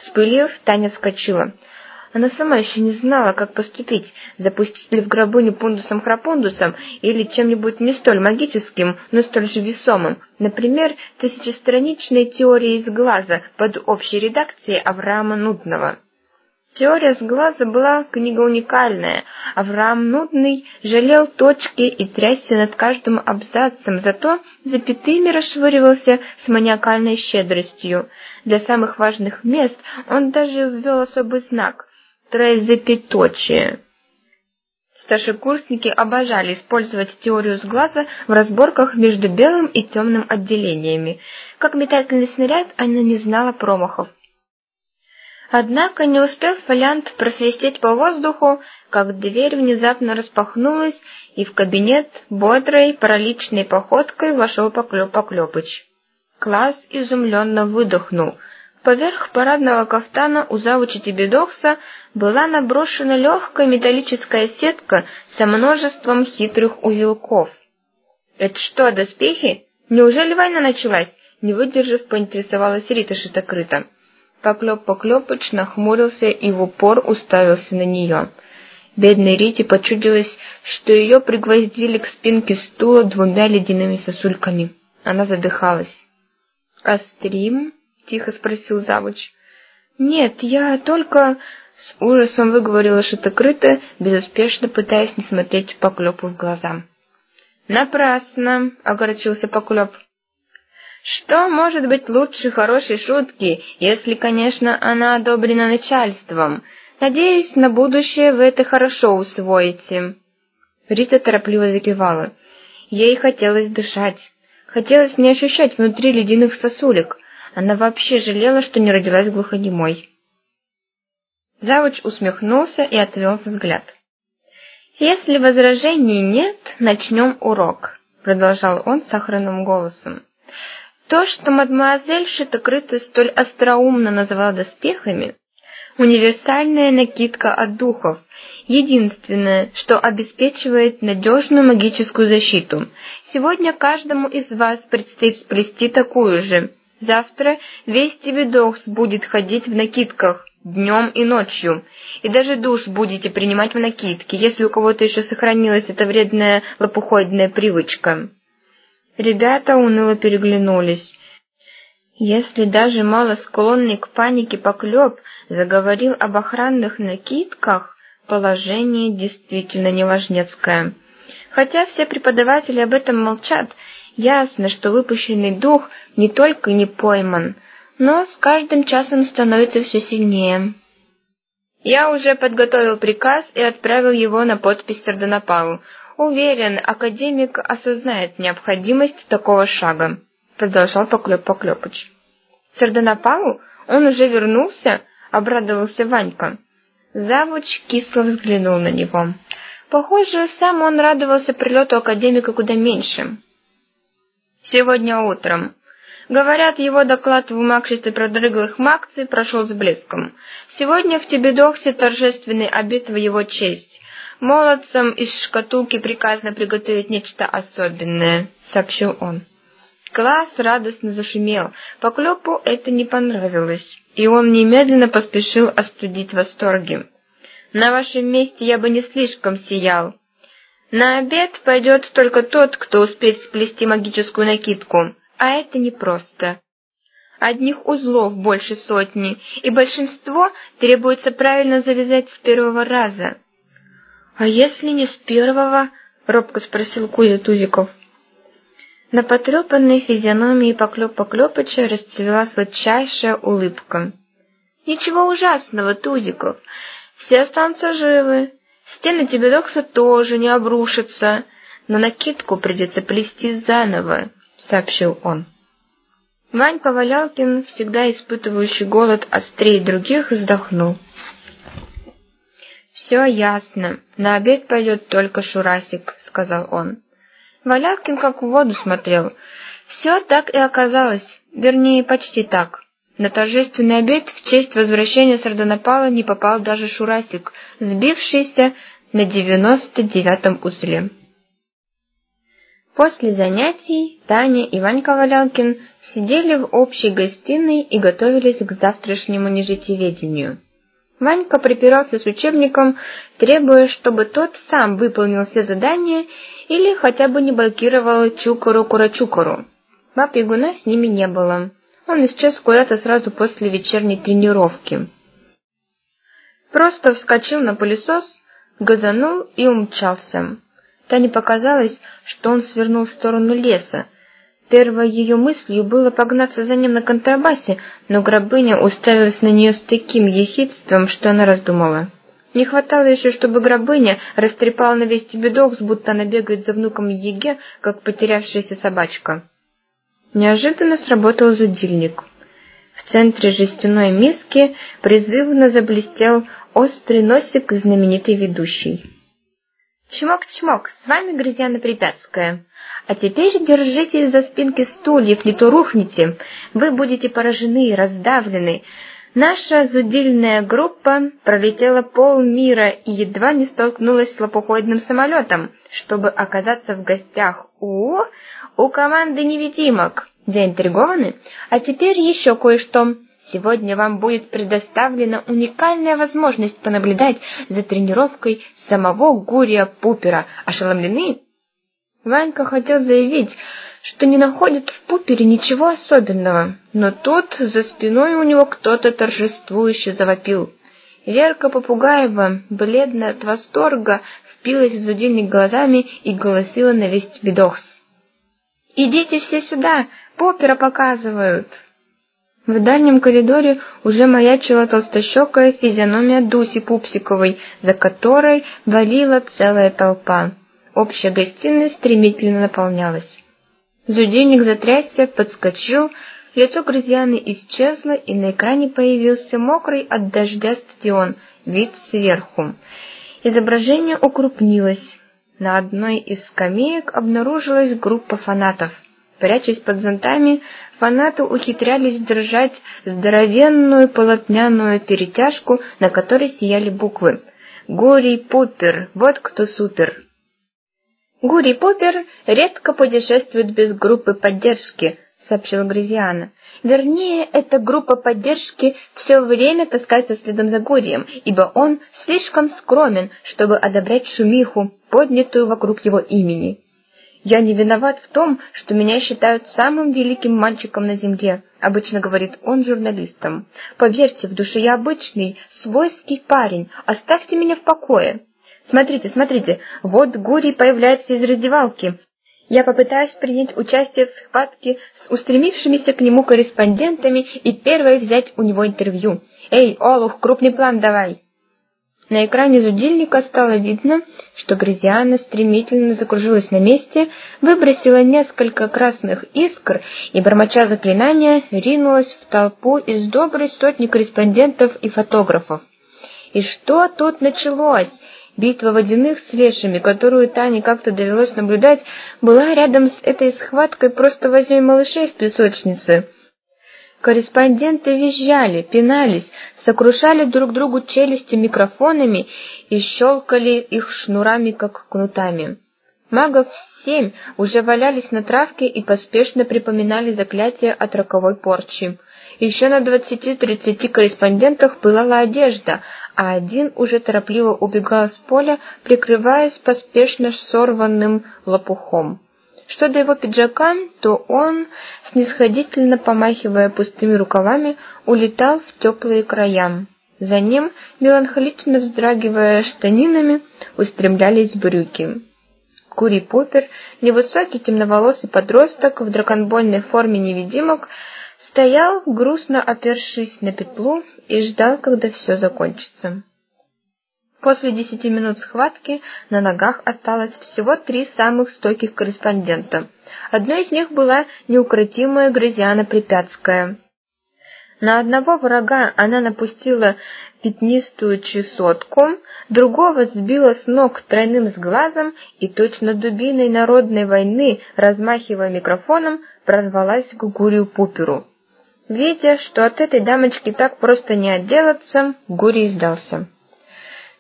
Вспылив, Таня вскочила. Она сама еще не знала, как поступить, запустить ли в гробыню пундусом-храпундусом или чем-нибудь не столь магическим, но столь же весомым, например, тысячестраничной теорией сглаза под общей редакцией Авраама Нудного. Теория сглаза была книга уникальная. Авраам Нудный жалел точки и трясся над каждым абзацем, зато запятыми расшвыривался с маниакальной щедростью. Для самых важных мест он даже ввел особый знак – троезапяточие. Старшекурсники обожали использовать теорию сглаза в разборках между белым и темным отделениями. Как метательный снаряд, она не знала промахов. Однако не успел фолиант просвистеть по воздуху, как дверь внезапно распахнулась, и в кабинет бодрой параличной походкой вошел Поклёпыч. Класс изумленно выдохнул. Поверх парадного кафтана у завуча Тебедокса была наброшена легкая металлическая сетка со множеством хитрых узелков. «Это что, доспехи? Неужели война началась?» Не выдержав, поинтересовалась Рита Шитокрыта. Поклёпыч нахмурился и в упор уставился на нее. Бедной Рите почудилось, что ее пригвоздили к спинке стула 2 ледяными сосульками. Она задыхалась. «Острим?» — тихо спросил завуч. «Нет, я только...» — с ужасом выговорила Шитокрыта, безуспешно пытаясь не смотреть Поклёпу в глаза. «Напрасно!» — огорчился Поклёп. «Что может быть лучше хорошей шутки, если, конечно, она одобрена начальством? Надеюсь, на будущее вы это хорошо усвоите». Рита торопливо закивала. Ей хотелось дышать. Хотелось не ощущать внутри ледяных сосулек. Она вообще жалела, что не родилась глухонемой. Завуч усмехнулся и отвел взгляд. «Если возражений нет, начнем урок», — продолжал он сахарным голосом. То, что мадемуазель Шитокрыта столь остроумно называла доспехами, универсальная накидка от духов, единственное, что обеспечивает надежную магическую защиту. Сегодня каждому из вас предстоит сплести такую же. Завтра весь Тебедокс будет ходить в накидках днем и ночью, и даже душ будете принимать в накидке, если у кого-то еще сохранилась эта вредная лопухоидная привычка. Ребята уныло переглянулись. Если даже мало склонный к панике Поклёп заговорил об охранных накидках, положение действительно неважнецкое. Хотя все преподаватели об этом молчат, ясно, что выпущенный дух не только не пойман, но с каждым часом становится все сильнее. Я уже подготовил приказ и отправил его на подпись Сардонапалу. Уверен, академик осознает необходимость такого шага, продолжал Поклёпыч. Сардонапалу? Он уже вернулся? Обрадовался Ванька. Завуч кисло взглянул на него. Похоже, сам он радовался прилету академика куда меньше. Сегодня утром. Говорят, его доклад в умагшестве продрыглых макций прошел с блеском. Сегодня в Тебедоксе торжественный обед в его честь. Молодцам из шкатулки приказано приготовить нечто особенное, сообщил он. Класс радостно зашумел. Поклёпу это не понравилось, и он немедленно поспешил остудить восторги. На вашем месте я бы не слишком сиял. На обед пойдет только тот, кто успеет сплести магическую накидку, а это непросто. Одних узлов больше 100, и большинство требуется правильно завязать с первого раза. «А если не с первого?» — робко спросил Кузя Тузиков. На потрепанной физиономии Поклёпыча расцвела сладчайшая улыбка. «Ничего ужасного, Тузиков, все останутся живы, стены Тебедокса тоже не обрушатся, но накидку придется плести заново», — сообщил он. Ванька Валялкин, всегда испытывающий голод острее других, вздохнул. «Все ясно. На обед пойдет только Шурасик», — сказал он. Валявкин как в воду смотрел. Все так и оказалось, вернее, почти так. На торжественный обед в честь возвращения Сардонапала не попал даже Шурасик, сбившийся на 99-м узле. После занятий Таня и Ванька Валялкин сидели в общей гостиной и готовились к завтрашнему нежитеведению. Ванька припирался с учебником, требуя, чтобы тот сам выполнил все задания или хотя бы не блокировал Чукору-Курачукору. Баб-Ягуна с ними не было. Он исчез куда-то сразу после вечерней тренировки. Просто вскочил на пылесос, газанул и умчался. Тане показалось, что он свернул в сторону леса. Первой ее мыслью было погнаться за ним на контрабасе, но Грабыня уставилась на нее с таким ехидством, что она раздумала. Не хватало еще, чтобы Грабыня растрепала на весь Тебедокс, будто она бегает за внуком Еге, как потерявшаяся собачка. Неожиданно сработал зудильник. В центре жестяной миски призывно заблестел острый носик знаменитой ведущей. «Чмок-чмок, с вами Грызяна Припятская. А теперь держитесь за спинки стульев, не то рухните. Вы будете поражены и раздавлены. Наша зудильная группа пролетела полмира и едва не столкнулась с лопоходным самолетом, чтобы оказаться в гостях у команды невидимок. Заинтригованы? А теперь еще кое-что. Сегодня вам будет предоставлена уникальная возможность понаблюдать за тренировкой самого Гурия Пупера. Ошеломлены?» Ванька хотел заявить, что не находит в Пупере ничего особенного, но тут за спиной у него кто-то торжествующе завопил. Верка Попугаева, бледная от восторга, впилась в зудильник глазами и голосила на весь Тебедокс: «Идите все сюда, Пупера показывают!» В дальнем коридоре уже маячила толстощекая физиономия Дуси Пупсиковой, за которой валила целая толпа. Общая гостиная стремительно наполнялась. Зудильник затрясся, подскочил, лицо Грызьяны исчезло, и на экране появился мокрый от дождя стадион, вид сверху. Изображение укрупнилось. На одной из скамеек обнаружилась группа фанатов. Прячась под зонтами, фанаты ухитрялись держать здоровенную полотняную перетяжку, на которой сияли буквы «Гурий Пупер, вот кто супер». «Гурий Пупер редко путешествует без группы поддержки», — сообщила Грызиана. «Вернее, эта группа поддержки все время таскается следом за Гурием, ибо он слишком скромен, чтобы одобрять шумиху, поднятую вокруг его имени. «Я не виноват в том, что меня считают самым великим мальчиком на земле», — обычно говорит он журналистам. «Поверьте, в душе я обычный, свойский парень, оставьте меня в покое. Смотрите, смотрите, вот Гурий появляется из раздевалки. Я попытаюсь принять участие в схватке с устремившимися к нему корреспондентами и первой взять у него интервью. Эй, Олух, крупный план давай!» На экране зудильника стало видно, что Грызиана стремительно закружилась на месте, выбросила несколько красных искр и, бормоча заклинания, ринулась в толпу из доброй сотни корреспондентов и фотографов. И что тут началось? Битва водяных с лешими, которую Тане как-то довелось наблюдать, была рядом с этой схваткой просто вознёй малышей в песочнице. Корреспонденты визжали, пинались, сокрушали друг другу челюсти микрофонами и щелкали их шнурами, как кнутами. Магов 7 уже валялись на травке и поспешно припоминали заклятие от роковой порчи. Еще на 20-30 корреспондентах пылала одежда, а один уже торопливо убегал с поля, прикрываясь поспешно сорванным лопухом. Что до его пиджака, то он, снисходительно помахивая пустыми рукавами, улетал в теплые края. За ним, меланхолично вздрагивая штанинами, устремлялись брюки. Гурий Пупер, невысокий темноволосый подросток в драконбольной форме невидимок, стоял, грустно опершись на петлу, и ждал, когда все закончится. После 10 минут схватки на ногах осталось всего 3 самых стойких корреспондента. Одной из них была неукротимая Грызиана Припятская. На одного врага она напустила пятнистую чесотку, другого сбила с ног тройным сглазом и точно дубиной народной войны, размахивая микрофоном, прорвалась к Гурию Пуперу. Видя, что от этой дамочки так просто не отделаться, Гурий сдался.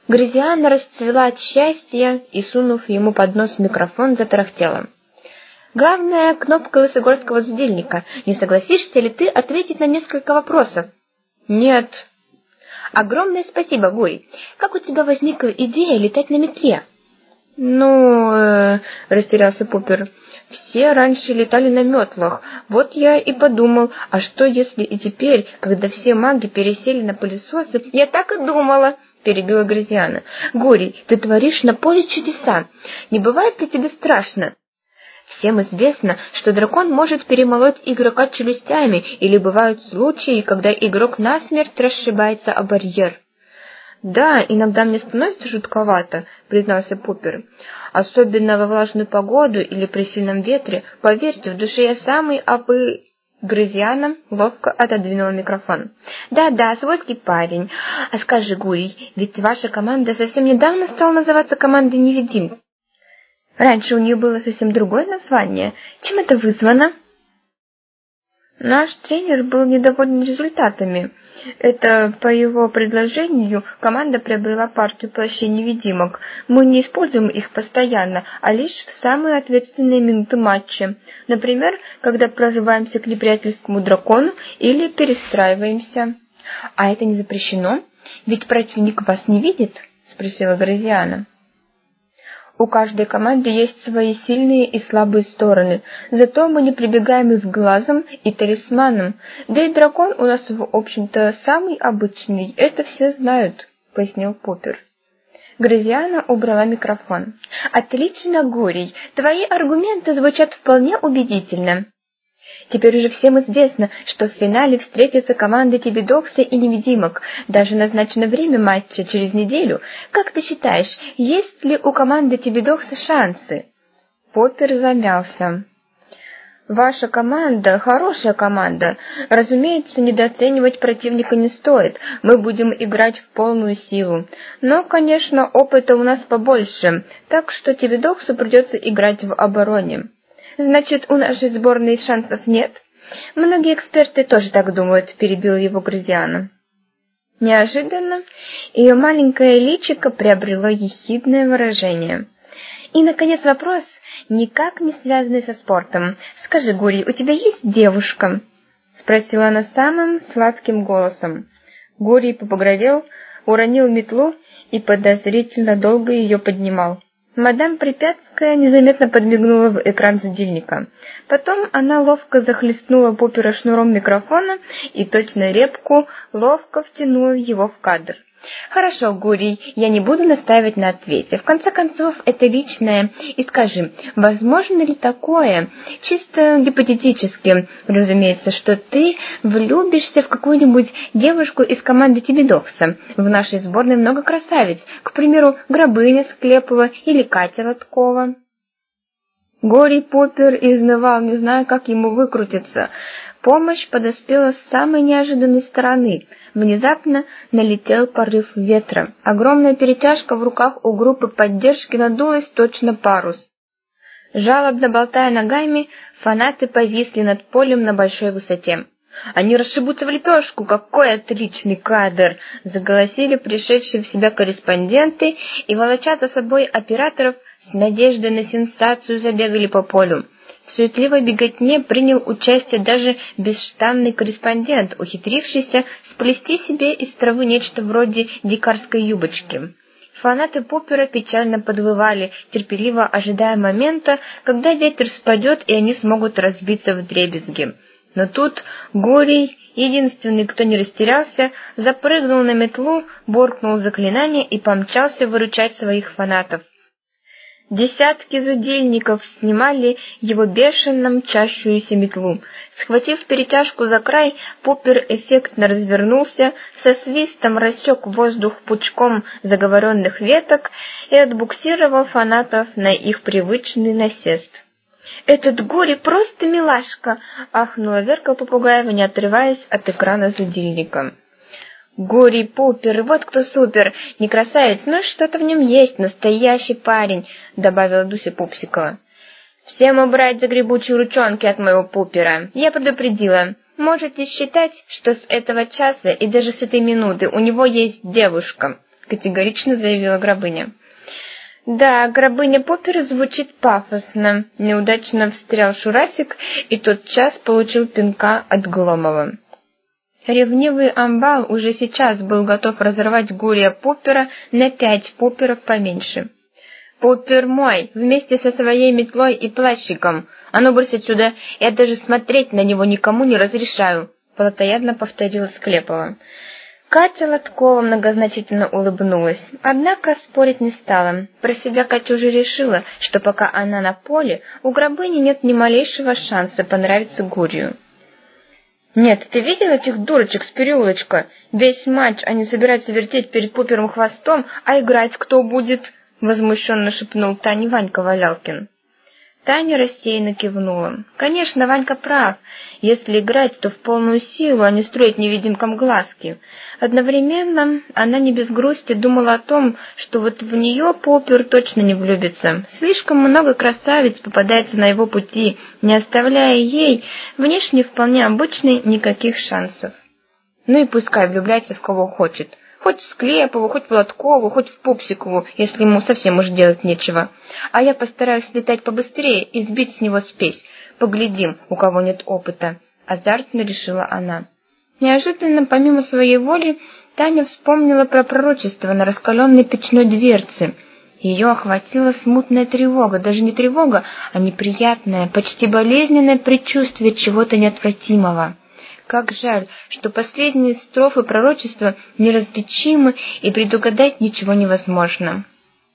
Грызиана расцвела от счастья и, сунув ему под нос микрофон, затарахтела. Главная кнопка Лысогорского зудельника. Не согласишься ли ты ответить на несколько вопросов? Нет. Огромное спасибо, Гурий. Как у тебя возникла идея летать на метле? Растерялся Поппер. Все раньше летали на метлах. Вот я и подумал, а что если и теперь, когда все маги пересели на пылесосы... Я так и думала, перебила Грозиана. Гурий, ты творишь на поле чудеса. Не бывает ли тебе страшно? Всем известно, что дракон может перемолоть игрока челюстями, или бывают случаи, когда игрок насмерть расшибается о барьер. «Да, иногда мне становится жутковато», — признался Поппер. «Особенно во влажную погоду или при сильном ветре. Поверьте, в душе я самый Грозиана ловко отодвинула микрофон. «Да-да, свойский парень. А скажи, Гурий, ведь ваша команда совсем недавно стала называться командой невидимок. Раньше у нее было совсем другое название. Чем это вызвано?» «Наш тренер был недоволен результатами. Это по его предложению команда приобрела партию плащей-невидимок. Мы не используем их постоянно, а лишь в самые ответственные минуты матча. Например, когда прорываемся к неприятельскому дракону или перестраиваемся». «А это не запрещено? Ведь противник вас не видит?» — спросила Грозиана. «У каждой команды есть свои сильные и слабые стороны, зато мы не прибегаем и к глазам, и талисманам. Да и дракон у нас, в общем-то, самый обычный, это все знают», — пояснил Поппер. Грозиана убрала микрофон. «Отлично, Гурий, твои аргументы звучат вполне убедительно. Теперь уже всем известно, что в финале встретятся команды Тебедокса и Невидимок. Даже назначено время матча через неделю. Как ты считаешь, есть ли у команды Тебедокса шансы?» Поппер замялся. «Ваша команда – хорошая команда. Разумеется, недооценивать противника не стоит. Мы будем играть в полную силу. Но, конечно, опыта у нас побольше, так что Тебедоксу придется играть в обороне». «Значит, у нашей сборной шансов нет?» «Многие эксперты тоже так думают», — перебила его Грозиана. Неожиданно ее маленькое личико приобрело ехидное выражение. «И, наконец, вопрос, никак не связанный со спортом. Скажи, Гурий, у тебя есть девушка?» — спросила она самым сладким голосом. Гурий побагровел, уронил метлу и подозрительно долго ее поднимал. Мадам Припятская незаметно подмигнула в экран зудильника. Потом она ловко захлестнула Поппера шнуром микрофона и точно репку ловко втянула его в кадр. «Хорошо, Гурий, я не буду настаивать на ответе. В конце концов, это личное. И скажи, возможно ли такое, чисто гипотетически, разумеется, что ты влюбишься в какую-нибудь девушку из команды Тебедокса? В нашей сборной много красавиц, к примеру, Грабыня Склепова или Катя Лоткова». Гурий Поппер изнывал, не зная, как ему выкрутиться. Помощь подоспела с самой неожиданной стороны. Внезапно налетел порыв ветра. Огромная перетяжка в руках у группы поддержки надулась точно парус. Жалобно болтая ногами, фанаты повисли над полем на большой высоте. «Они расшибутся в лепешку! Какой отличный кадр!» — заголосили пришедшие в себя корреспонденты и, волоча за собой операторов, с надеждой на сенсацию забегали по полю. В суетливой беготне принял участие даже бесштанный корреспондент, ухитрившийся сплести себе из травы нечто вроде дикарской юбочки. Фанаты Поппера печально подвывали, терпеливо ожидая момента, когда ветер спадет и они смогут разбиться вдребезги. Но тут Гурий, единственный, кто не растерялся, запрыгнул на метлу, буркнул заклинание и помчался выручать своих фанатов. Десятки зудельников снимали его бешено мчащуюся метлу. Схватив перетяжку за край, Поппер эффектно развернулся, со свистом рассек воздух пучком заговоренных веток и отбуксировал фанатов на их привычный насест. «Этот Гурий просто милашка!» — ахнула Верка Попугаева, не отрываясь от экрана зудильника. «Гурий Поппер, вот кто супер! Не красавец, но что-то в нем есть, настоящий парень!» — добавила Дуся Пупсикова. «Всем убрать загребучие ручонки от моего Поппера! Я предупредила. Можете считать, что с этого часа и даже с этой минуты у него есть девушка!» — категорично заявила Грабыня. Да, гробыня Поппера звучит пафосно. Неудачно встрял Шурасик и тотчас получил пинка от Гломова. Ревнивый амбал уже сейчас был готов разорвать Гурия Поппера на 5 попперов поменьше. «Поппер мой, вместе со своей метлой и плащиком! А ну брось отсюда, я даже смотреть на него никому не разрешаю!» — плотоядно повторила Склепова. Катя Лоткова многозначительно улыбнулась, однако спорить не стала. Про себя Катя уже решила, что пока она на поле, у гробыни нет ни малейшего шанса понравиться Гурию. «Нет, ты видел этих дурочек с переулочка? Весь матч они собираются вертеть перед Поппером хвостом, а играть кто будет?» — возмущенно шепнул Тане Ванька Валялкин. Таня рассеянно кивнула. Конечно, Ванька прав. Если играть, то в полную силу, а не строить невидимкам глазки. Одновременно она не без грусти думала о том, что вот в нее Поппер точно не влюбится. Слишком много красавиц попадается на его пути, не оставляя ей, внешне вполне обычной, никаких шансов. Ну и пускай влюбляется в кого хочет. Хоть в Склепову, хоть в Лоткову, хоть в Пупсикову, если ему совсем уж делать нечего. А я постараюсь летать побыстрее и сбить с него спесь. Поглядим, у кого нет опыта. Азартно решила она. Неожиданно, помимо своей воли, Таня вспомнила про пророчество на раскаленной печной дверце. Ее охватила смутная тревога, даже не тревога, а неприятное, почти болезненное предчувствие чего-то неотвратимого. Как жаль, что последние строфы пророчества неразличимы и предугадать ничего невозможно.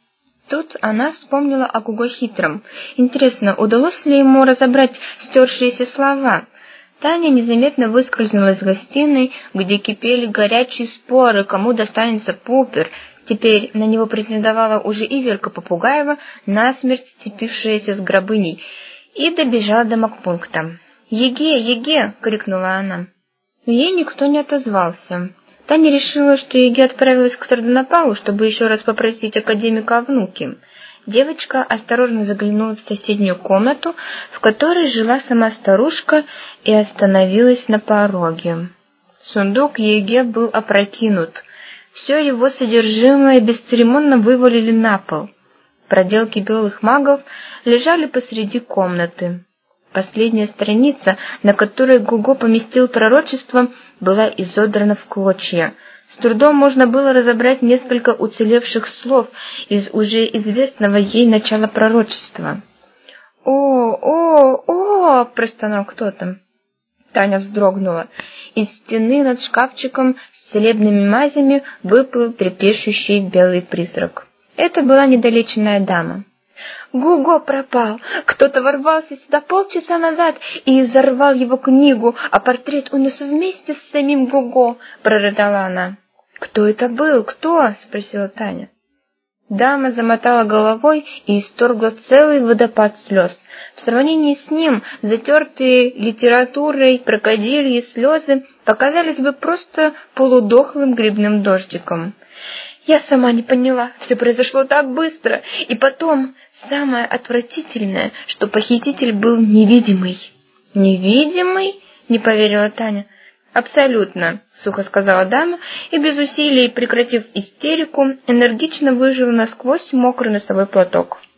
Тут она вспомнила о Гуго Хитром. Интересно, удалось ли ему разобрать стершиеся слова? Таня незаметно выскользнула из гостиной, где кипели горячие споры, кому достанется Поппер. Теперь на него претендовала уже и Верка Попугаева, насмерть сцепившаяся с гробыней, и добежала до морпункта. «Еге, Еге!» — крикнула она. Но ей никто не отозвался. Таня решила, что Еге отправилась к Сардонапалу, чтобы еще раз попросить академика о внуке. Девочка осторожно заглянула в соседнюю комнату, в которой жила сама старушка, и остановилась на пороге. Сундук Еге был опрокинут. Все его содержимое бесцеремонно вывалили на пол. Проделки белых магов лежали посреди комнаты. Последняя страница, на которой Гуго поместил пророчество, была изодрана в клочья. С трудом можно было разобрать несколько уцелевших слов из уже известного ей начала пророчества. «О!» — простонал кто-то. Таня вздрогнула. Из стены над шкафчиком с целебными мазями выплыл трепещущий белый призрак. Это была недолеченная дама. «Гуго пропал! Кто-то ворвался сюда полчаса назад и изорвал его книгу, а портрет унес вместе с самим Гуго!» — прорыдала она. «Кто это был? Кто?» — спросила Таня. Дама замотала головой и исторгла целый водопад слез. В сравнении с ним затертые литературой крокодильи слезы показались бы просто полудохлым грибным дождиком. «Я сама не поняла, все произошло так быстро, и потом самое отвратительное, что похититель был невидимый». «Невидимый?» — не поверила Таня. «Абсолютно», — сухо сказала дама, и без усилий, прекратив истерику, энергично выжила насквозь мокрый носовой платок.